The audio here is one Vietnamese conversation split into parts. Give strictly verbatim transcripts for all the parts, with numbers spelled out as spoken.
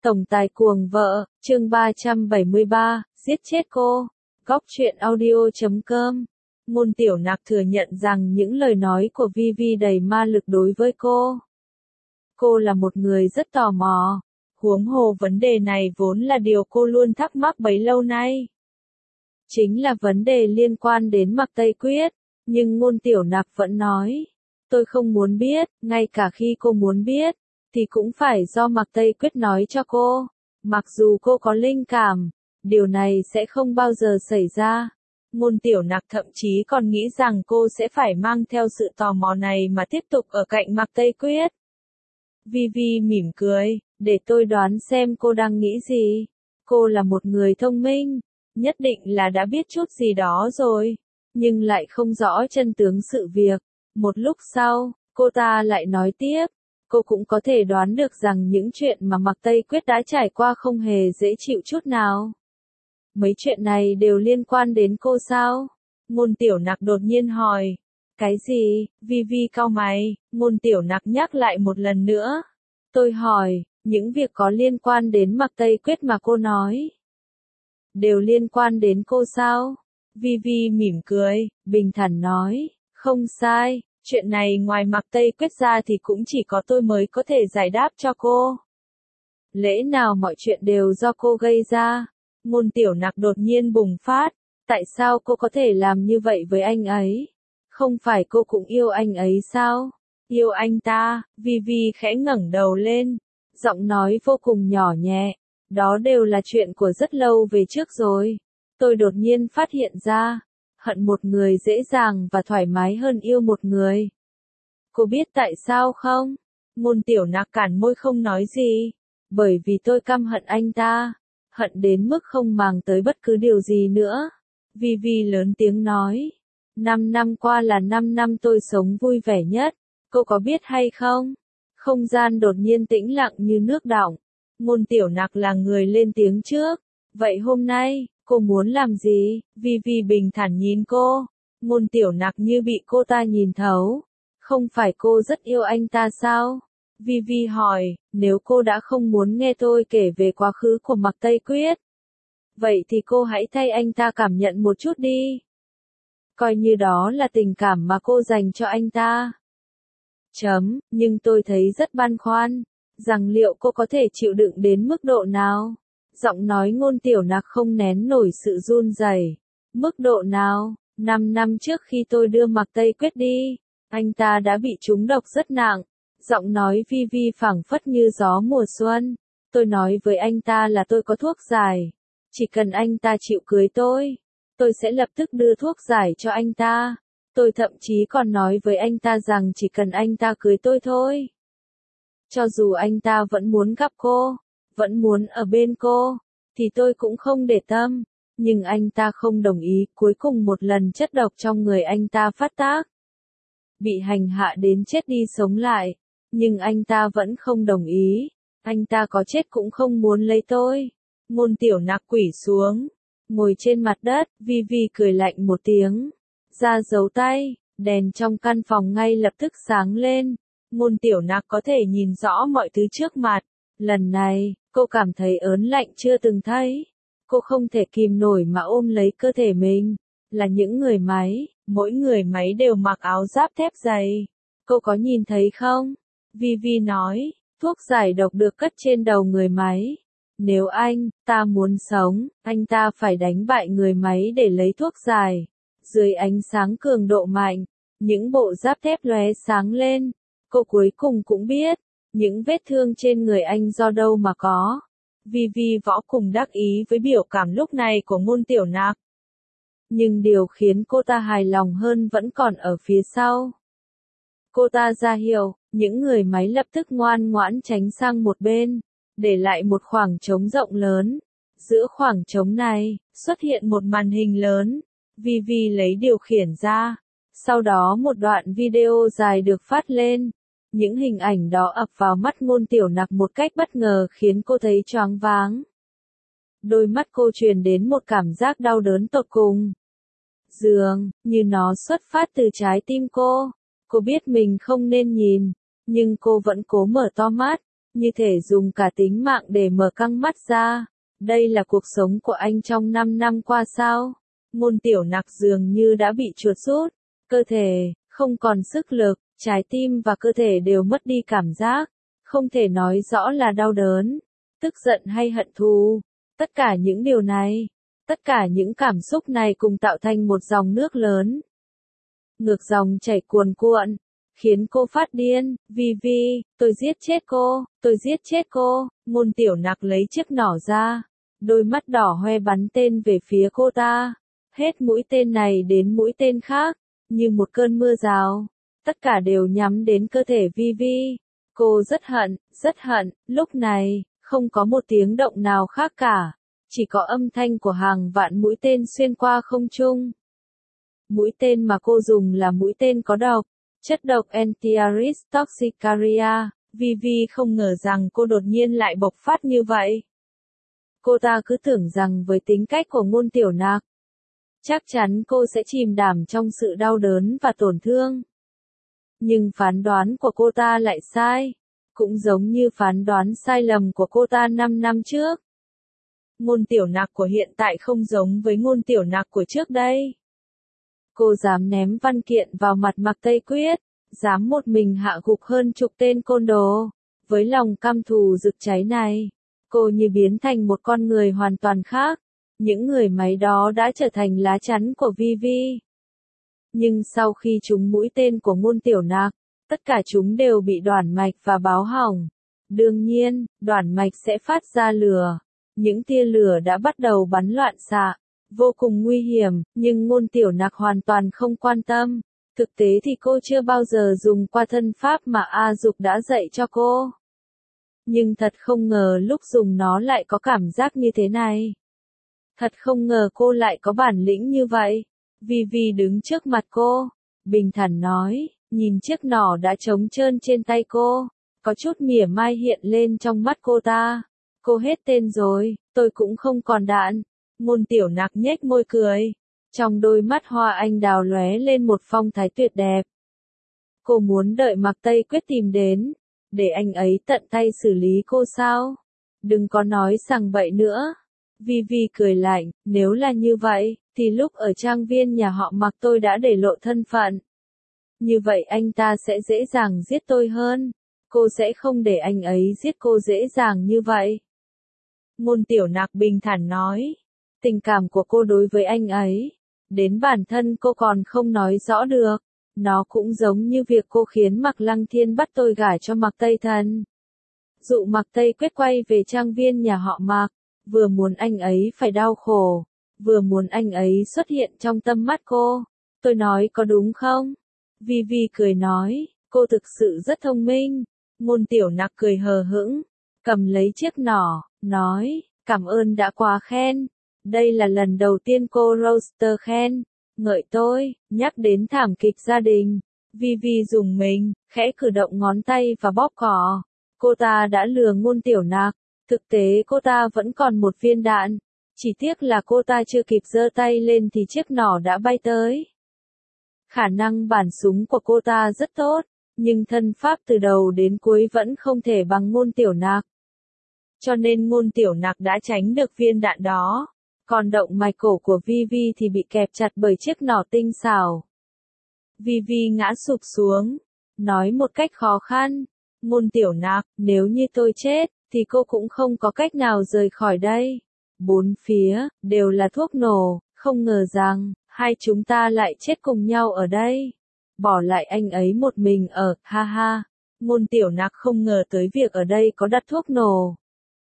Tổng tài cuồng vợ, chương ba trăm bảy mươi ba, giết chết cô. Góc truyện audio chấm com. Ngôn Tiểu Nặc thừa nhận rằng những lời nói của Vi Vi đầy ma lực đối với cô. Cô là một người rất tò mò. Huống hồ vấn đề này vốn là điều cô luôn thắc mắc bấy lâu nay. Chính là vấn đề liên quan đến Mạc Tây Quyết. Nhưng Ngôn Tiểu Nặc vẫn nói. Tôi không muốn biết, ngay cả khi cô muốn biết, thì cũng phải do Mạc Tây Quyết nói cho cô. Mặc dù cô có linh cảm, điều này sẽ không bao giờ xảy ra. Ngôn Tiểu Nặc thậm chí còn nghĩ rằng cô sẽ phải mang theo sự tò mò này mà tiếp tục ở cạnh Mạc Tây Quyết. Vi Vi mỉm cười, để tôi đoán xem cô đang nghĩ gì. Cô là một người thông minh, nhất định là đã biết chút gì đó rồi, nhưng lại không rõ chân tướng sự việc. Một lúc sau, cô ta lại nói tiếp. Cô cũng có thể đoán được rằng những chuyện mà Mạc Tây Quyết đã trải qua không hề dễ chịu chút nào. Mấy chuyện này đều liên quan đến cô sao? Ngôn Tiểu Nặc đột nhiên hỏi. Cái gì? Vi Vi cau mày, Ngôn Tiểu Nặc nhắc lại một lần nữa. Tôi hỏi, những việc có liên quan đến Mạc Tây Quyết mà cô nói. Đều liên quan đến cô sao? Vi Vi mỉm cười, bình thản nói, không sai. Chuyện này ngoài Mạc Tây Quyết ra thì cũng chỉ có tôi mới có thể giải đáp cho cô. Lẽ nào mọi chuyện đều do cô gây ra? Ngôn Tiểu Nặc đột nhiên bùng phát. Tại sao cô có thể làm như vậy với anh ấy? Không phải cô cũng yêu anh ấy sao? Yêu anh ta? Vi Vi khẽ ngẩng đầu lên. Giọng nói vô cùng nhỏ nhẹ. Đó đều là chuyện của rất lâu về trước rồi. Tôi đột nhiên phát hiện ra. Hận một người dễ dàng và thoải mái hơn yêu một người. Cô biết tại sao không? Ngôn Tiểu Nặc cản môi không nói gì. Bởi vì tôi căm hận anh ta. Hận đến mức không màng tới bất cứ điều gì nữa. Vi Vi lớn tiếng nói. Năm năm qua là năm năm tôi sống vui vẻ nhất. Cô có biết hay không? Không gian đột nhiên tĩnh lặng như nước đọng. Ngôn Tiểu Nặc là người lên tiếng trước. Vậy hôm nay, cô muốn làm gì? Vi Vi bình thản nhìn cô. Ngôn Tiểu Nặc như bị cô ta nhìn thấu. Không phải cô rất yêu anh ta sao? Vi Vi hỏi, nếu cô đã không muốn nghe tôi kể về quá khứ của Mạc Tây Quyết. Vậy thì cô hãy thay anh ta cảm nhận một chút đi. Coi như đó là tình cảm mà cô dành cho anh ta. Chấm, nhưng tôi thấy rất băn khoăn. Rằng liệu cô có thể chịu đựng đến mức độ nào? Giọng nói Ngôn Tiểu Nặc không nén nổi sự run rẩy. Mức độ nào? Năm năm trước khi tôi đưa Mạc Tây Quyết đi, anh ta đã bị trúng độc rất nặng. Giọng nói Vi Vi phảng phất như gió mùa xuân. Tôi nói với anh ta là tôi có thuốc giải. Chỉ cần anh ta chịu cưới tôi, tôi sẽ lập tức đưa thuốc giải cho anh ta. Tôi thậm chí còn nói với anh ta rằng chỉ cần anh ta cưới tôi thôi. Cho dù anh ta vẫn muốn gặp cô, vẫn muốn ở bên cô, thì tôi cũng không để tâm. Nhưng anh ta không đồng ý. Cuối cùng một lần chất độc trong người anh ta phát tác. Bị hành hạ đến chết đi sống lại. Nhưng anh ta vẫn không đồng ý. Anh ta có chết cũng không muốn lấy tôi. Ngôn Tiểu Nặc quỳ xuống. Ngồi trên mặt đất, Vi Vi cười lạnh một tiếng. Ra dấu tay, đèn trong căn phòng ngay lập tức sáng lên. Ngôn Tiểu Nặc có thể nhìn rõ mọi thứ trước mặt. Lần này, cô cảm thấy ớn lạnh chưa từng thấy. Cô không thể kìm nổi mà ôm lấy cơ thể mình. Là những người máy, mỗi người máy đều mặc áo giáp thép dày. Cô có nhìn thấy không? Vi Vi nói, thuốc giải độc được cất trên đầu người máy. Nếu anh, ta muốn sống, anh ta phải đánh bại người máy để lấy thuốc giải. Dưới ánh sáng cường độ mạnh, những bộ giáp thép lóe sáng lên. Cô cuối cùng cũng biết, những vết thương trên người anh do đâu mà có. Vi Vi vô cùng đắc ý với biểu cảm lúc này của Ngôn Tiểu Nặc. Nhưng điều khiến cô ta hài lòng hơn vẫn còn ở phía sau. Cô ta ra hiệu, những người máy lập tức ngoan ngoãn tránh sang một bên, để lại một khoảng trống rộng lớn. Giữa khoảng trống này, xuất hiện một màn hình lớn. Vi Vi lấy điều khiển ra. Sau đó một đoạn video dài được phát lên. Những hình ảnh đó ập vào mắt Ngôn Tiểu Nặc một cách bất ngờ khiến cô thấy choáng váng. Đôi mắt cô truyền đến một cảm giác đau đớn tột cùng. Dường như nó xuất phát từ trái tim cô. Cô biết mình không nên nhìn, nhưng cô vẫn cố mở to mắt. như thể dùng cả tính mạng để mở căng mắt ra. Đây là cuộc sống của anh trong năm năm qua sao? Ngôn Tiểu Nặc dường như đã bị chuột rút, cơ thể không còn sức lực, trái tim và cơ thể đều mất đi cảm giác, không thể nói rõ là đau đớn, tức giận hay hận thù. Tất cả những điều này, tất cả những cảm xúc này cùng tạo thành một dòng nước lớn. Ngược dòng chảy cuồn cuộn, khiến cô phát điên. Vi Vi, tôi giết chết cô, tôi giết chết cô. Ngôn Tiểu Nặc lấy chiếc nỏ ra, đôi mắt đỏ hoe bắn tên về phía cô ta. Hết mũi tên này đến mũi tên khác, như một cơn mưa rào. Tất cả đều nhắm đến cơ thể Vi Vi. Cô rất hận, rất hận. Lúc này, không có một tiếng động nào khác cả. Chỉ có âm thanh của hàng vạn mũi tên xuyên qua không trung. Mũi tên mà cô dùng là mũi tên có độc, chất độc Antiaris toxicaria. Vi Vi không ngờ rằng cô đột nhiên lại bộc phát như vậy. Cô ta cứ tưởng rằng với tính cách của Ngôn Tiểu Nặc, chắc chắn cô sẽ chìm đắm trong sự đau đớn và tổn thương. Nhưng phán đoán của cô ta lại sai, cũng giống như phán đoán sai lầm của cô ta năm năm trước. Ngôn Tiểu Nặc của hiện tại không giống với Ngôn Tiểu Nặc của trước đây. Cô dám ném văn kiện vào mặt Mạc Tây Quyết, dám một mình hạ gục hơn chục tên côn đồ. Với lòng căm thù rực cháy này, cô như biến thành một con người hoàn toàn khác. Những người máy đó đã trở thành lá chắn của Vi Vi. Nhưng sau khi trúng mũi tên của Ngôn Tiểu Nặc, tất cả chúng đều bị đoản mạch và báo hỏng. Đương nhiên, đoản mạch sẽ phát ra lửa. Những tia lửa đã bắt đầu bắn loạn xạ, vô cùng nguy hiểm, nhưng Ngôn Tiểu Nặc hoàn toàn không quan tâm. Thực tế thì cô chưa bao giờ dùng qua thân pháp mà A Dục đã dạy cho cô. Nhưng thật không ngờ lúc dùng nó lại có cảm giác như thế này. Thật không ngờ cô lại có bản lĩnh như vậy. Vi Vi đứng trước mặt cô, bình thản nói, nhìn chiếc nỏ đã trống trơn trên tay cô, có chút mỉa mai hiện lên trong mắt cô ta. Cô hết tên rồi, tôi cũng không còn đạn. Ngôn Tiểu Nặc nhếch môi cười, trong đôi mắt hoa anh đào lóe lên một phong thái tuyệt đẹp. Cô muốn đợi Mạc Tây Quyết tìm đến, để anh ấy tận tay xử lý cô sao? Đừng có nói sằng bậy nữa. Vi Vi cười lạnh, nếu là như vậy, thì lúc ở trang viên nhà họ Mạc tôi đã để lộ thân phận. Như vậy anh ta sẽ dễ dàng giết tôi hơn. Cô sẽ không để anh ấy giết cô dễ dàng như vậy. Ngôn Tiểu Nặc bình thản nói, tình cảm của cô đối với anh ấy, đến bản thân cô còn không nói rõ được. Nó cũng giống như việc cô khiến Mạc Lăng Thiên bắt tôi gả cho Mạc Tây Thần. Dụ Mạc Tây Quyết quay về trang viên nhà họ Mạc, vừa muốn anh ấy phải đau khổ, vừa muốn anh ấy xuất hiện trong tâm mắt cô. Tôi nói có đúng không? Vi Vi cười nói, cô thực sự rất thông minh. Ngôn Tiểu Nặc cười hờ hững, cầm lấy chiếc nỏ, nói, cảm ơn đã quá khen. Đây là lần đầu tiên cô Roster khen, ngợi tôi, nhắc đến thảm kịch gia đình. Vi Vi dùng mình, khẽ cử động ngón tay và bóp cỏ. Cô ta đã lừa Ngôn Tiểu Nặc, thực tế cô ta vẫn còn một viên đạn. Chỉ tiếc là cô ta chưa kịp giơ tay lên thì chiếc nỏ đã bay tới. Khả năng bản súng của cô ta rất tốt, nhưng thân pháp từ đầu đến cuối vẫn không thể bằng Ngôn Tiểu Nặc. Cho nên Ngôn Tiểu Nặc đã tránh được viên đạn đó. Còn động mạch cổ của Vi Vi thì bị kẹp chặt bởi chiếc nỏ tinh xảo. Vi Vi ngã sụp xuống, nói một cách khó khăn, Ngôn Tiểu Nặc, nếu như tôi chết, thì cô cũng không có cách nào rời khỏi đây. Bốn phía, đều là thuốc nổ, không ngờ rằng, hai chúng ta lại chết cùng nhau ở đây. Bỏ lại anh ấy một mình ở, ha ha. Ngôn Tiểu Nặc không ngờ tới việc ở đây có đặt thuốc nổ.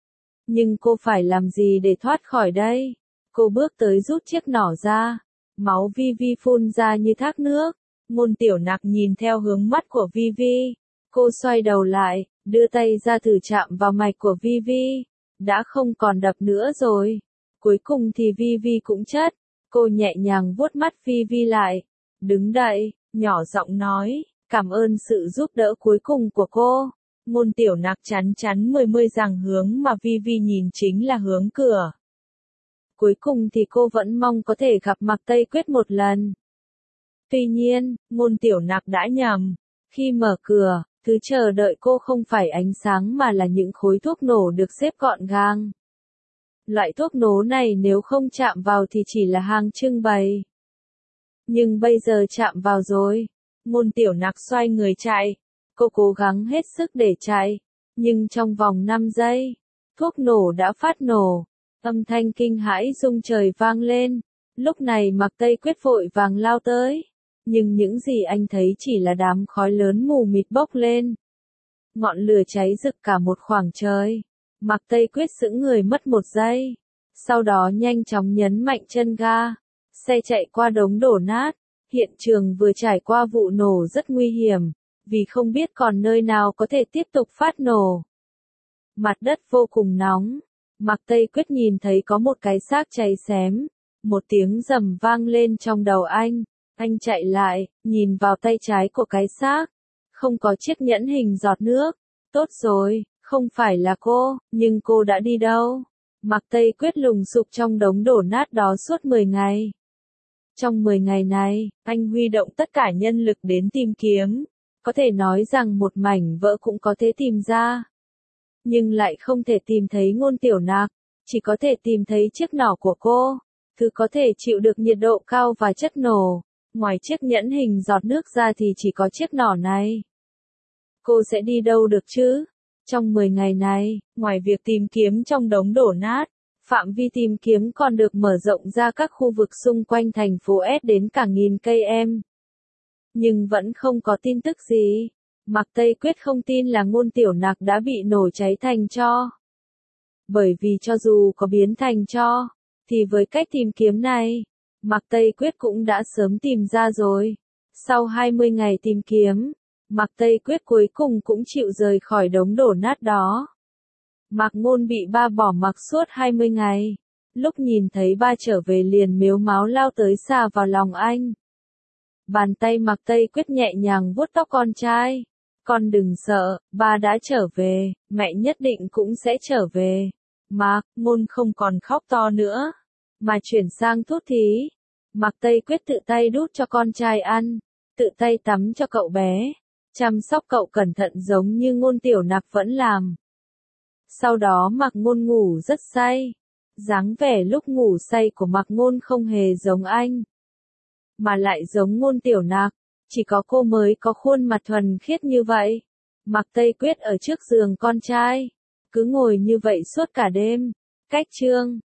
Nhưng cô phải làm gì để thoát khỏi đây? Cô bước tới rút chiếc nỏ ra. Máu Vi Vi phun ra như thác nước. Ngôn Tiểu Nặc nhìn theo hướng mắt của Vi Vi. Cô xoay đầu lại, đưa tay ra thử chạm vào mạch của Vi Vi. Đã không còn đập nữa rồi. Cuối cùng thì Vi Vi cũng chất. Cô nhẹ nhàng vuốt mắt Vi Vi lại. Đứng dậy, nhỏ giọng nói, cảm ơn sự giúp đỡ cuối cùng của cô. Ngôn Tiểu Nặc chắn chắn mười mươi rằng hướng mà Vi Vi nhìn chính là hướng cửa. Cuối cùng thì cô vẫn mong có thể gặp Mạc Tây Quyết một lần. Tuy nhiên, Ngôn Tiểu Nặc đã nhầm. Khi mở cửa, Thứ chờ đợi cô không phải ánh sáng mà là những khối thuốc nổ được xếp gọn gàng. Loại thuốc nổ này nếu không chạm vào thì chỉ là hàng trưng bày. Nhưng bây giờ chạm vào rồi. Ngôn Tiểu Nặc xoay người chạy. Cô cố gắng hết sức để chạy. Nhưng trong vòng năm giây, thuốc nổ đã phát nổ. Âm thanh kinh hãi rung trời vang lên. Lúc này Mạc Tây Quyết vội vàng lao tới. Nhưng những gì anh thấy chỉ là đám khói lớn mù mịt bốc lên. Ngọn lửa cháy rực cả một khoảng trời. Mạc Tây Quyết sững người mất một giây. Sau đó nhanh chóng nhấn mạnh chân ga. Xe chạy qua đống đổ nát. Hiện trường vừa trải qua vụ nổ rất nguy hiểm. Vì không biết còn nơi nào có thể tiếp tục phát nổ. Mặt đất vô cùng nóng. Mạc Tây Quyết nhìn thấy có một cái xác cháy xém. Một tiếng rầm vang lên trong đầu anh. Anh chạy lại, nhìn vào tay trái của cái xác. Không có chiếc nhẫn hình giọt nước. Tốt rồi, không phải là cô, nhưng cô đã đi đâu? Mạc Tây Quyết lùng sục trong đống đổ nát đó suốt mười ngày. Trong mười ngày này, anh huy động tất cả nhân lực đến tìm kiếm. Có thể nói rằng một mảnh vỡ cũng có thể tìm ra. Nhưng lại không thể tìm thấy Ngôn Tiểu Nặc. Chỉ có thể tìm thấy chiếc nỏ của cô. Thứ có thể chịu được nhiệt độ cao và chất nổ. Ngoài chiếc nhẫn hình giọt nước ra thì chỉ có chiếc nỏ này. Cô sẽ đi đâu được chứ? Trong mười ngày này, ngoài việc tìm kiếm trong đống đổ nát, phạm vi tìm kiếm còn được mở rộng ra các khu vực xung quanh thành phố S đến cả nghìn cây em. Nhưng vẫn không có tin tức gì. Mạc Tây Quyết không tin là Ngôn Tiểu Nặc đã bị nổ cháy thành tro. Bởi vì cho dù có biến thành tro, thì với cách tìm kiếm này, Mạc Tây Quyết cũng đã sớm tìm ra rồi. Sau hai mươi ngày tìm kiếm, Mạc Tây Quyết cuối cùng cũng chịu rời khỏi đống đổ nát đó. Mạc Ngôn bị ba bỏ mặc suốt hai mươi ngày. Lúc nhìn thấy ba trở về liền mếu máo lao tới xà vào lòng anh. Bàn tay Mạc Tây Quyết nhẹ nhàng vuốt tóc con trai. Con đừng sợ, ba đã trở về, mẹ nhất định cũng sẽ trở về. Mạc Ngôn không còn khóc to nữa, mà chuyển sang thút thí. Mạc Tây Quyết tự tay đút cho con trai ăn, tự tay tắm cho cậu bé, chăm sóc cậu cẩn thận giống như Ngôn Tiểu Nặc vẫn làm. Sau đó Mạc Ngôn ngủ rất say. Dáng vẻ lúc ngủ say của Mạc Ngôn không hề giống anh, mà lại giống Ngôn Tiểu Nặc. Chỉ có cô mới có khuôn mặt thuần khiết như vậy. Mạc Tây Quyết ở trước giường con trai, cứ ngồi như vậy suốt cả đêm. Cách chương